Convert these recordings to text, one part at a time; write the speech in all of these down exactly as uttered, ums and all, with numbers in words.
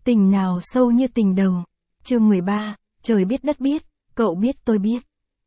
Tình nào sâu như tình đầu. Chương mười ba, trời biết đất biết, cậu biết tôi biết.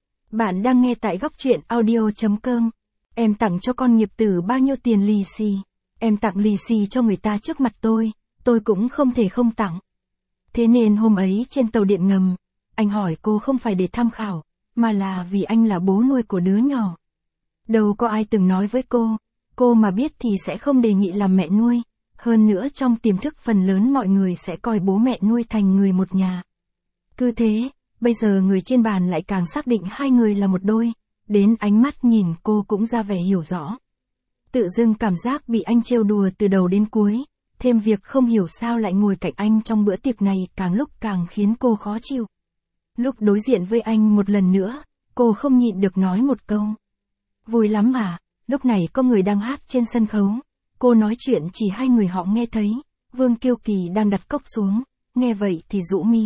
Bạn đang nghe tại góc truyện audio chấm com. Em tặng cho con nghiệp tử bao nhiêu tiền lì xì. Em tặng lì xì cho người ta trước mặt tôi, tôi cũng không thể không tặng. Thế nên hôm ấy trên tàu điện ngầm, anh hỏi cô không phải để tham khảo, mà là vì anh là bố nuôi của đứa nhỏ. Đâu có ai từng nói với cô, cô mà biết thì sẽ không đề nghị làm mẹ nuôi. Hơn nữa trong tiềm thức phần lớn mọi người sẽ coi bố mẹ nuôi thành người một nhà. Cứ thế, bây giờ người trên bàn lại càng xác định hai người là một đôi, đến ánh mắt nhìn cô cũng ra vẻ hiểu rõ. Tự dưng cảm giác bị anh trêu đùa từ đầu đến cuối, thêm việc không hiểu sao lại ngồi cạnh anh trong bữa tiệc này càng lúc càng khiến cô khó chịu. Lúc đối diện với anh một lần nữa, cô không nhịn được nói một câu. Vui lắm mà, lúc này có người đang hát trên sân khấu. Cô nói chuyện chỉ hai người họ nghe thấy, Vương Kiêu Kỳ đang đặt cốc xuống, nghe vậy thì rũ mi.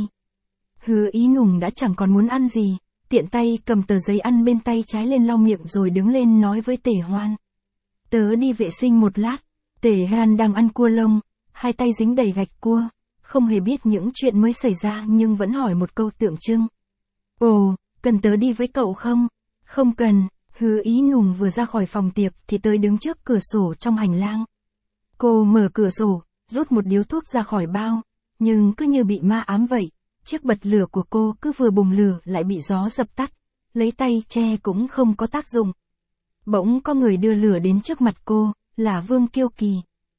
Hứa Ý Nùng đã chẳng còn muốn ăn gì, tiện tay cầm tờ giấy ăn bên tay trái lên lau miệng rồi đứng lên nói với Tề Hoan. Tớ đi vệ sinh một lát. Tề Hoan đang ăn cua lông, hai tay dính đầy gạch cua, không hề biết những chuyện mới xảy ra nhưng vẫn hỏi một câu tượng trưng. Ồ, cần tớ đi với cậu không? Không cần. Hứa Ý Nùng vừa ra khỏi phòng tiệc thì tới đứng trước cửa sổ trong hành lang. Cô mở cửa sổ, rút một điếu thuốc ra khỏi bao, nhưng cứ như bị ma ám vậy, chiếc bật lửa của cô cứ vừa bùng lửa lại bị gió dập tắt, lấy tay che cũng không có tác dụng. Bỗng có người đưa lửa đến trước mặt cô, là Vương Kiêu Kỳ.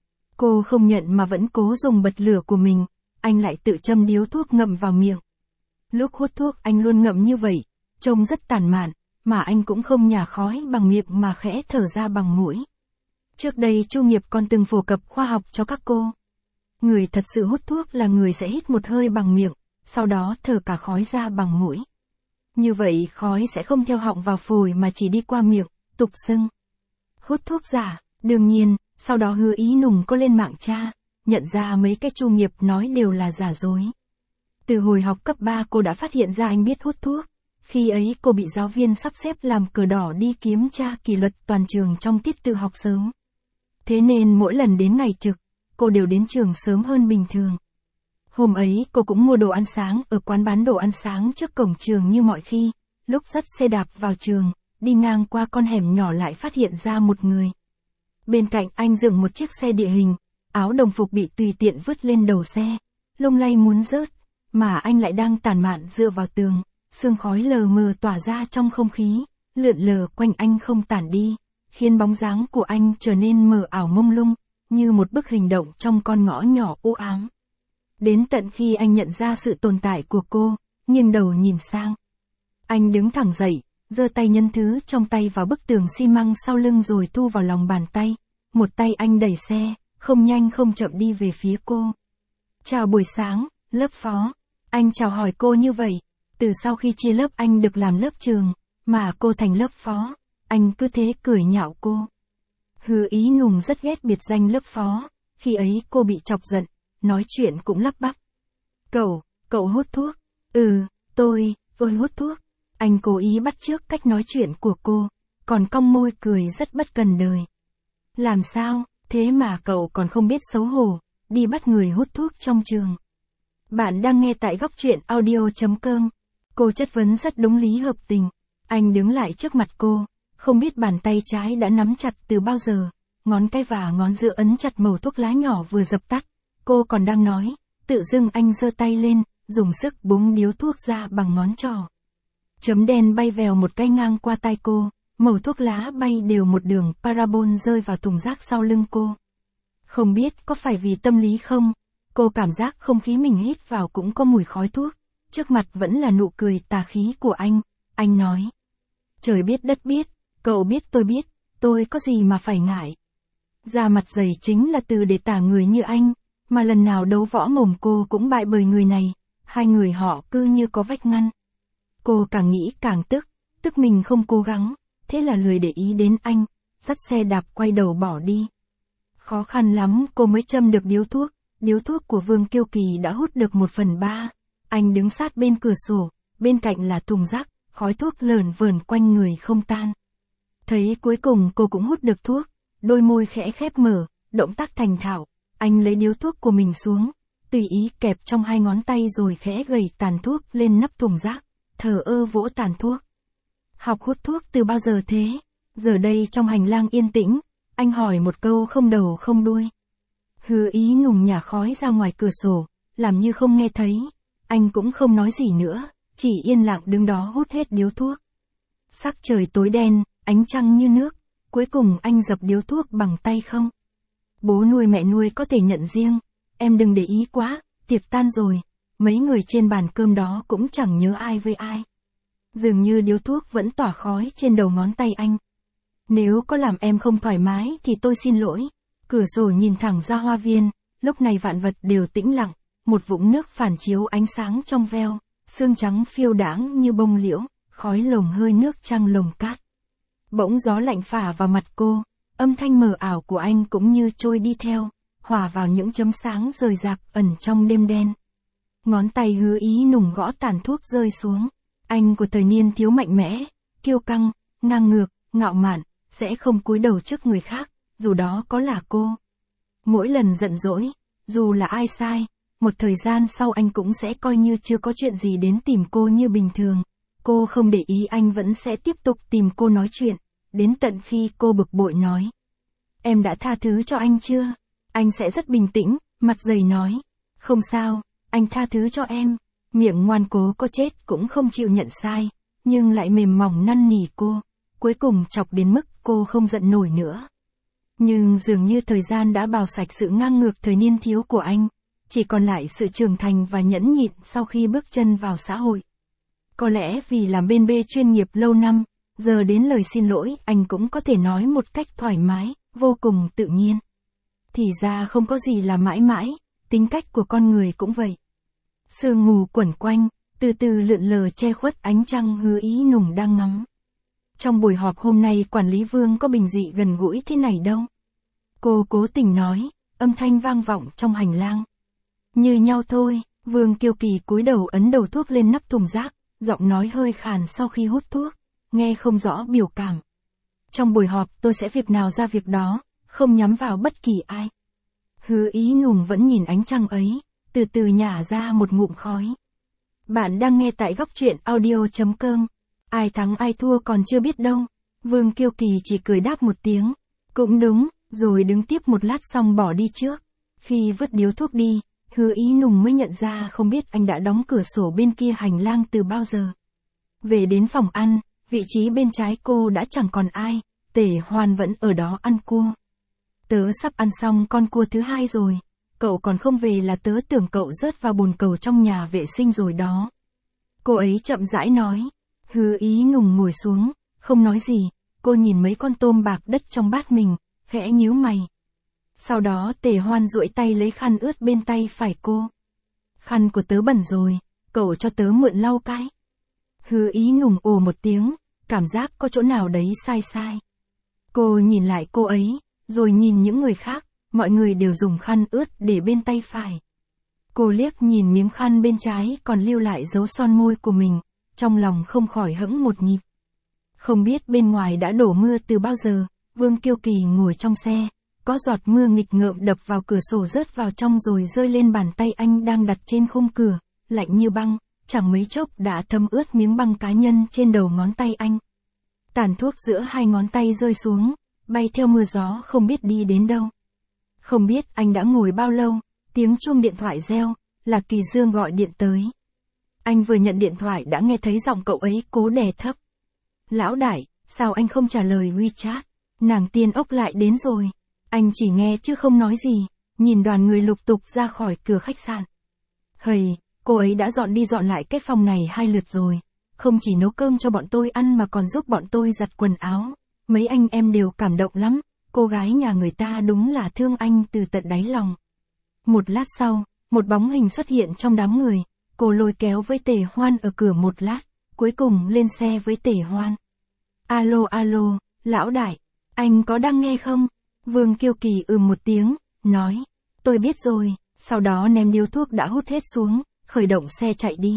Cô không nhận mà vẫn cố dùng bật lửa của mình, anh lại tự châm điếu thuốc ngậm vào miệng. Lúc hút thuốc anh luôn ngậm như vậy, trông rất tàn mạn. Mà anh cũng không nhả khói bằng miệng mà khẽ thở ra bằng mũi. Trước đây Chu Nghiệp còn từng phổ cập khoa học cho các cô. Người thật sự hút thuốc là người sẽ hít một hơi bằng miệng, sau đó thở cả khói ra bằng mũi. Như vậy khói sẽ không theo họng vào phổi mà chỉ đi qua miệng, tục xưng. Hút thuốc giả, đương nhiên, sau đó Hứa Ý Nùng có lên mạng tra, nhận ra mấy cái Chu Nghiệp nói đều là giả dối. Từ hồi học cấp ba cô đã phát hiện ra anh biết hút thuốc. Khi ấy cô bị giáo viên sắp xếp làm cờ đỏ đi kiểm tra kỷ luật toàn trường trong tiết tự học sớm. Thế nên mỗi lần đến ngày trực, cô đều đến trường sớm hơn bình thường. Hôm ấy cô cũng mua đồ ăn sáng ở quán bán đồ ăn sáng trước cổng trường như mọi khi, lúc dắt xe đạp vào trường, đi ngang qua con hẻm nhỏ lại phát hiện ra một người. Bên cạnh anh dựng một chiếc xe địa hình, áo đồng phục bị tùy tiện vứt lên đầu xe, lung lay muốn rớt, mà anh lại đang tản mạn dựa vào tường. Sương khói lờ mờ tỏa ra trong không khí, lượn lờ quanh anh không tản đi, khiến bóng dáng của anh trở nên mờ ảo mông lung, như một bức hình động trong con ngõ nhỏ u ám. Đến tận khi anh nhận ra sự tồn tại của cô, nghiêng đầu nhìn sang. Anh đứng thẳng dậy, giơ tay nhân thứ trong tay vào bức tường xi măng sau lưng rồi thu vào lòng bàn tay. Một tay anh đẩy xe, không nhanh không chậm đi về phía cô. Chào buổi sáng, lớp phó. Anh chào hỏi cô như vậy. Từ sau khi chia lớp anh được làm lớp trường, mà cô thành lớp phó, anh cứ thế cười nhạo cô. Hứa Ý Nùng rất ghét biệt danh lớp phó, khi ấy cô bị chọc giận, nói chuyện cũng lắp bắp. Cậu, cậu hút thuốc? Ừ, tôi, tôi hút thuốc. Anh cố ý bắt chước cách nói chuyện của cô, còn cong môi cười rất bất cần đời. Làm sao, thế mà cậu còn không biết xấu hổ, đi bắt người hút thuốc trong trường. Bạn đang nghe tại góc truyện audio chấm com. Cô chất vấn rất đúng lý hợp tình. Anh đứng lại trước mặt cô, không biết bàn tay trái đã nắm chặt từ bao giờ, ngón cái và ngón giữa ấn chặt mẩu thuốc lá nhỏ vừa dập tắt. Cô còn đang nói, tự dưng anh giơ tay lên, dùng sức búng điếu thuốc ra bằng ngón trỏ. Chấm đen bay vèo một cái ngang qua tai cô, mẩu thuốc lá bay đều một đường parabol rơi vào thùng rác sau lưng cô. Không biết có phải vì tâm lý không, cô cảm giác không khí mình hít vào cũng có mùi khói thuốc. Trước mặt vẫn là nụ cười tà khí của anh, anh nói. Trời biết đất biết, cậu biết tôi biết, tôi có gì mà phải ngại. Da mặt dày chính là từ để tả người như anh, mà lần nào đấu võ mồm cô cũng bại bởi người này, hai người họ cứ như có vách ngăn. Cô càng nghĩ càng tức, tức mình không cố gắng, thế là lười để ý đến anh, dắt xe đạp quay đầu bỏ đi. Khó khăn lắm cô mới châm được điếu thuốc, điếu thuốc của Vương Kiêu Kỳ đã hút được một phần ba. Anh đứng sát bên cửa sổ, bên cạnh là thùng rác, khói thuốc lởn vởn quanh người không tan. Thấy cuối cùng cô cũng hút được thuốc, đôi môi khẽ khép mở, động tác thành thạo, anh lấy điếu thuốc của mình xuống, tùy ý kẹp trong hai ngón tay rồi khẽ gẩy tàn thuốc lên nắp thùng rác, thờ ơ vỗ tàn thuốc. Học hút thuốc từ bao giờ thế? Giờ đây trong hành lang yên tĩnh, anh hỏi một câu không đầu không đuôi. Hứa Ý Nùng nhả khói ra ngoài cửa sổ, làm như không nghe thấy. Anh cũng không nói gì nữa, chỉ yên lặng đứng đó hút hết điếu thuốc. Sắc trời tối đen, ánh trăng như nước, cuối cùng anh dập điếu thuốc bằng tay không. Bố nuôi mẹ nuôi có thể nhận riêng, em đừng để ý quá, tiệc tan rồi, mấy người trên bàn cơm đó cũng chẳng nhớ ai với ai. Dường như điếu thuốc vẫn tỏa khói trên đầu ngón tay anh. Nếu có làm em không thoải mái thì tôi xin lỗi. Cửa sổ nhìn thẳng ra hoa viên, lúc này vạn vật đều tĩnh lặng, một vũng nước phản chiếu ánh sáng trong veo, sương trắng phiêu đãng như bông liễu, khói lồng hơi nước trăng lồng cát. Bỗng gió lạnh phả vào mặt cô, âm thanh mờ ảo của anh cũng như trôi đi theo, hòa vào những chấm sáng rời rạc ẩn trong đêm đen. Ngón tay Hứa Ý Nùng gõ tàn thuốc rơi xuống. Anh của thời niên thiếu mạnh mẽ, kiêu căng, ngang ngược, ngạo mạn, sẽ không cúi đầu trước người khác, dù đó có là cô. Mỗi lần giận dỗi, dù là ai sai, một thời gian sau anh cũng sẽ coi như chưa có chuyện gì đến tìm cô như bình thường. Cô không để ý anh vẫn sẽ tiếp tục tìm cô nói chuyện, đến tận khi cô bực bội nói. Em đã tha thứ cho anh chưa? Anh sẽ rất bình tĩnh, mặt dày nói. Không sao, anh tha thứ cho em. Miệng ngoan cố có chết cũng không chịu nhận sai, nhưng lại mềm mỏng năn nỉ cô, cuối cùng chọc đến mức cô không giận nổi nữa. Nhưng dường như thời gian đã bào sạch sự ngang ngược thời niên thiếu của anh, chỉ còn lại sự trưởng thành và nhẫn nhịn sau khi bước chân vào xã hội. Có lẽ vì làm bên bê chuyên nghiệp lâu năm, giờ đến lời xin lỗi anh cũng có thể nói một cách thoải mái, vô cùng tự nhiên. Thì ra không có gì là mãi mãi, tính cách của con người cũng vậy. Sương mù quẩn quanh, từ từ lượn lờ che khuất ánh trăng Hứa Ý Nùng đang ngắm. Trong buổi họp hôm nay quản lý Vương có bình dị gần gũi thế này đâu. Cô cố tình nói, âm thanh vang vọng trong hành lang. Như nhau thôi, Vương kiêu kỳ cúi đầu ấn đầu thuốc lên nắp thùng rác, giọng nói hơi khàn sau khi hút thuốc, nghe không rõ biểu cảm. Trong buổi họp tôi sẽ việc nào ra việc đó, không nhắm vào bất kỳ ai. Hứa Ý Nùng vẫn nhìn ánh trăng ấy, từ từ nhả ra một ngụm khói. Bạn đang nghe tại góc truyện audio chấm com. Ai thắng ai thua còn chưa biết đâu. Vương kiêu kỳ chỉ cười đáp một tiếng. Cũng đúng, rồi đứng tiếp một lát xong bỏ đi trước. Khi vứt điếu thuốc đi, Hứa Ý Nùng mới nhận ra không biết anh đã đóng cửa sổ bên kia hành lang từ bao giờ. Về đến phòng ăn, vị trí bên trái cô đã chẳng còn ai, Tề Hoan vẫn ở đó ăn cua. Tớ sắp ăn xong con cua thứ hai rồi. Cậu còn không về là tớ tưởng cậu rớt vào bồn cầu trong nhà vệ sinh rồi đó. Cô ấy chậm rãi nói. Hứa Ý Nùng ngồi xuống, không nói gì, cô nhìn mấy con tôm bạc đất trong bát mình, khẽ nhíu mày. Sau đó Tề Hoan duỗi tay lấy khăn ướt bên tay phải cô. Khăn của tớ bẩn rồi, cậu cho tớ mượn lau cái. Hứa Ý Nùng ồ một tiếng, cảm giác có chỗ nào đấy sai sai. Cô nhìn lại cô ấy, rồi nhìn những người khác, mọi người đều dùng khăn ướt để bên tay phải. Cô liếc nhìn miếng khăn bên trái còn lưu lại dấu son môi của mình, trong lòng không khỏi hững một nhịp. Không biết bên ngoài đã đổ mưa từ bao giờ, Vương kiêu kỳ ngồi trong xe, có giọt mưa nghịch ngợm đập vào cửa sổ rớt vào trong rồi rơi lên bàn tay anh đang đặt trên khung cửa, lạnh như băng, chẳng mấy chốc đã thấm ướt miếng băng cá nhân trên đầu ngón tay anh. Tàn thuốc giữa hai ngón tay rơi xuống, bay theo mưa gió không biết đi đến đâu. Không biết anh đã ngồi bao lâu, tiếng chuông điện thoại reo, là Kỳ Dương gọi điện tới. Anh vừa nhận điện thoại đã nghe thấy giọng cậu ấy cố đè thấp. Lão đại, sao anh không trả lời WeChat? Nàng tiên ốc lại đến rồi. Anh chỉ nghe chứ không nói gì, nhìn đoàn người lục tục ra khỏi cửa khách sạn. Hầy, cô ấy đã dọn đi dọn lại cái phòng này hai lượt rồi. Không chỉ nấu cơm cho bọn tôi ăn mà còn giúp bọn tôi giặt quần áo. Mấy anh em đều cảm động lắm, cô gái nhà người ta đúng là thương anh từ tận đáy lòng. Một lát sau, một bóng hình xuất hiện trong đám người, cô lôi kéo với Tề Hoan ở cửa một lát, cuối cùng lên xe với Tề Hoan. Alo alo, lão đại, anh có đang nghe không? Vương kiêu kỳ ừm một tiếng, nói, tôi biết rồi, sau đó ném điếu thuốc đã hút hết xuống, khởi động xe chạy đi.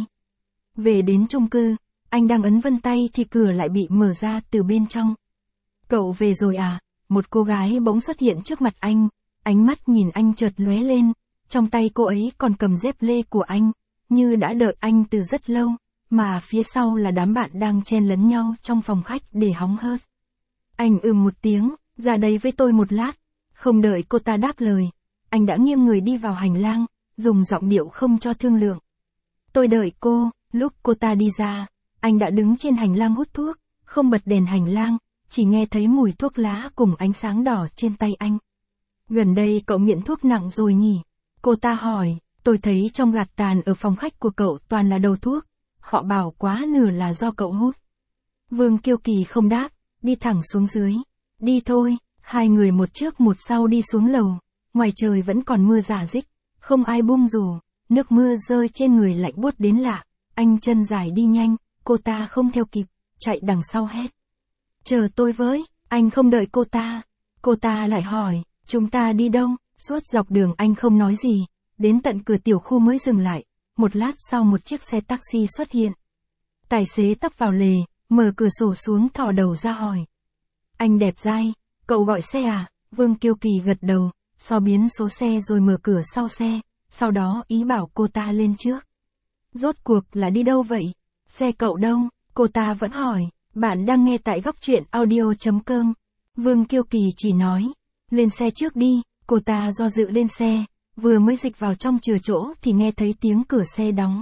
Về đến chung cư, anh đang ấn vân tay thì cửa lại bị mở ra từ bên trong. Cậu về rồi à? Một cô gái bỗng xuất hiện trước mặt anh, ánh mắt nhìn anh chợt lóe lên, Trong tay cô ấy còn cầm dép lê của anh, như đã đợi anh từ rất lâu, mà phía sau là đám bạn đang chen lấn nhau trong phòng khách để hóng hớt. Anh ừm một tiếng, ra đây với tôi một lát. Không đợi cô ta đáp lời, anh đã nghiêng người đi vào hành lang, dùng giọng điệu không cho thương lượng. Tôi đợi cô, lúc cô ta đi ra, anh đã đứng trên hành lang hút thuốc, không bật đèn hành lang, chỉ nghe thấy mùi thuốc lá cùng ánh sáng đỏ trên tay anh. Gần đây cậu nghiện thuốc nặng rồi nhỉ? Cô ta hỏi, tôi thấy trong gạt tàn ở phòng khách của cậu toàn là đầu thuốc, họ bảo quá nửa là do cậu hút. Vương Kiêu Kỳ không đáp, đi thẳng xuống dưới. Đi thôi, hai người một trước một sau đi xuống lầu, ngoài trời vẫn còn mưa rả rích, không ai buông dù, nước mưa rơi trên người lạnh buốt đến lạ, anh chân dài đi nhanh, cô ta không theo kịp, chạy đằng sau hét. Chờ tôi với, anh không đợi cô ta. Cô ta lại hỏi, chúng ta đi đâu? Suốt dọc đường anh không nói gì, đến tận cửa tiểu khu mới dừng lại, một lát sau một chiếc xe taxi xuất hiện. Tài xế tấp vào lề, mở cửa sổ xuống thò đầu ra hỏi. Anh đẹp dai, cậu gọi xe à? Vương Kiêu Kỳ gật đầu, so biến số xe rồi mở cửa sau xe, sau đó ý bảo cô ta lên trước. Rốt cuộc là đi đâu vậy? Xe cậu đâu? Cô ta vẫn hỏi. Bạn đang nghe tại góc truyện audio chấm com. Vương Kiêu Kỳ chỉ nói, lên xe trước đi. Cô ta do dự lên xe, vừa mới dịch vào trong chừa chỗ thì nghe thấy tiếng cửa xe đóng.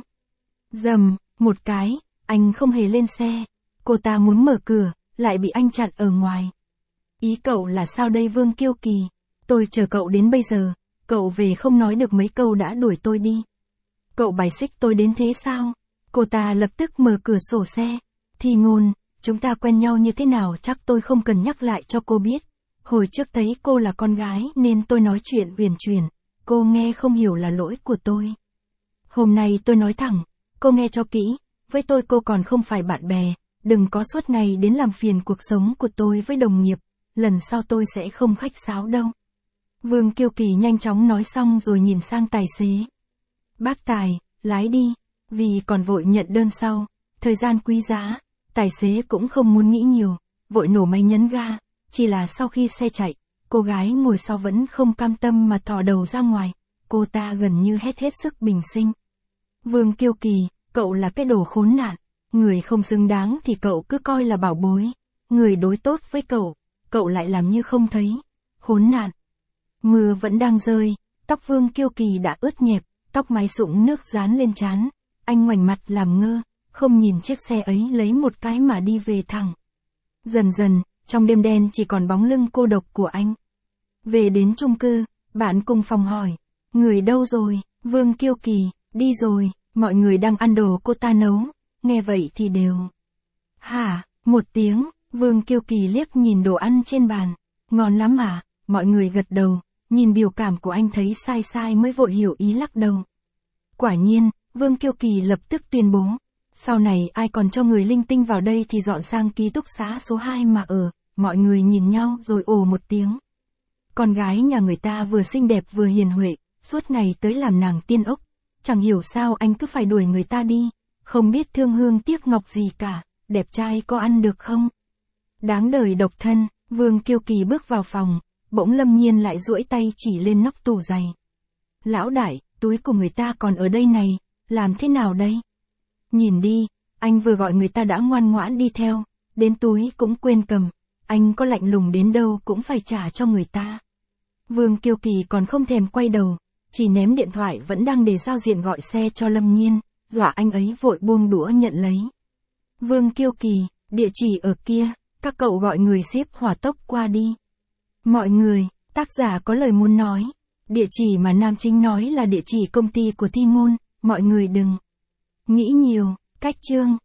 Rầm, một cái, anh không hề lên xe. Cô ta muốn mở cửa, lại bị anh chặn ở ngoài. Ý cậu là sao đây Vương Kiêu Kỳ? Tôi chờ cậu đến bây giờ, cậu về không nói được mấy câu đã đuổi tôi đi. Cậu bài xích tôi đến thế sao? Cô ta lập tức mở cửa sổ xe. Thì ngôn, chúng ta quen nhau như thế nào chắc tôi không cần nhắc lại cho cô biết. Hồi trước thấy cô là con gái nên tôi nói chuyện uyển chuyển, cô nghe không hiểu là lỗi của tôi. Hôm nay tôi nói thẳng, cô nghe cho kỹ, với tôi cô còn không phải bạn bè, đừng có suốt ngày đến làm phiền cuộc sống của tôi với đồng nghiệp, lần sau tôi sẽ không khách sáo đâu. Vương Kiêu Kỳ nhanh chóng nói xong rồi nhìn sang tài xế. Bác Tài, lái đi, vì còn vội nhận đơn sau, thời gian quý giá, tài xế cũng không muốn nghĩ nhiều, vội nổ máy nhấn ga. Chỉ là sau khi xe chạy, cô gái ngồi sau vẫn không cam tâm mà thò đầu ra ngoài, cô ta gần như hét hết sức bình sinh. Vương Kiêu Kỳ, cậu là cái đồ khốn nạn, người không xứng đáng thì cậu cứ coi là bảo bối, người đối tốt với cậu, cậu lại làm như không thấy, khốn nạn. Mưa vẫn đang rơi, tóc Vương Kiêu Kỳ đã ướt nhẹp, tóc mái sũng nước dán lên trán, anh ngoảnh mặt làm ngơ, không nhìn chiếc xe ấy lấy một cái mà đi về thẳng. Dần dần, trong đêm đen chỉ còn bóng lưng cô độc của anh. Về đến chung cư, bạn cùng phòng hỏi, người đâu rồi? Vương Kiêu Kỳ, đi rồi, mọi người đang ăn đồ cô ta nấu, nghe vậy thì đều. Hả, một tiếng, Vương Kiêu Kỳ liếc nhìn đồ ăn trên bàn, ngon lắm à? Mọi người gật đầu, nhìn biểu cảm của anh thấy sai sai mới vội hiểu ý lắc đầu. Quả nhiên, Vương Kiêu Kỳ lập tức tuyên bố, sau này ai còn cho người linh tinh vào đây thì dọn sang ký túc xá số hai mà ở. Mọi người nhìn nhau rồi ồ một tiếng. Con gái nhà người ta vừa xinh đẹp vừa hiền huệ, suốt ngày tới làm nàng tiên ốc. Chẳng hiểu sao anh cứ phải đuổi người ta đi, không biết thương hương tiếc ngọc gì cả, đẹp trai có ăn được không? Đáng đời độc thân, Vương Kiêu Kỳ bước vào phòng, bỗng Lâm Nhiên lại duỗi tay chỉ lên nóc tủ giày. Lão đại, túi của người ta còn ở đây này, làm thế nào đây? Nhìn đi, anh vừa gọi người ta đã ngoan ngoãn đi theo, đến túi cũng quên cầm, anh có lạnh lùng đến đâu cũng phải trả cho người ta. Vương Kiêu Kỳ còn không thèm quay đầu, chỉ ném điện thoại vẫn đang để giao diện gọi xe cho Lâm Nhiên, dọa anh ấy vội buông đũa nhận lấy. Vương Kiêu Kỳ, địa chỉ ở kia, các cậu gọi người ship hỏa tốc qua đi. Mọi người, tác giả có lời muốn nói, địa chỉ mà nam chính nói là địa chỉ công ty của Thi Ngôn, mọi người đừng nghĩ nhiều, cách chương.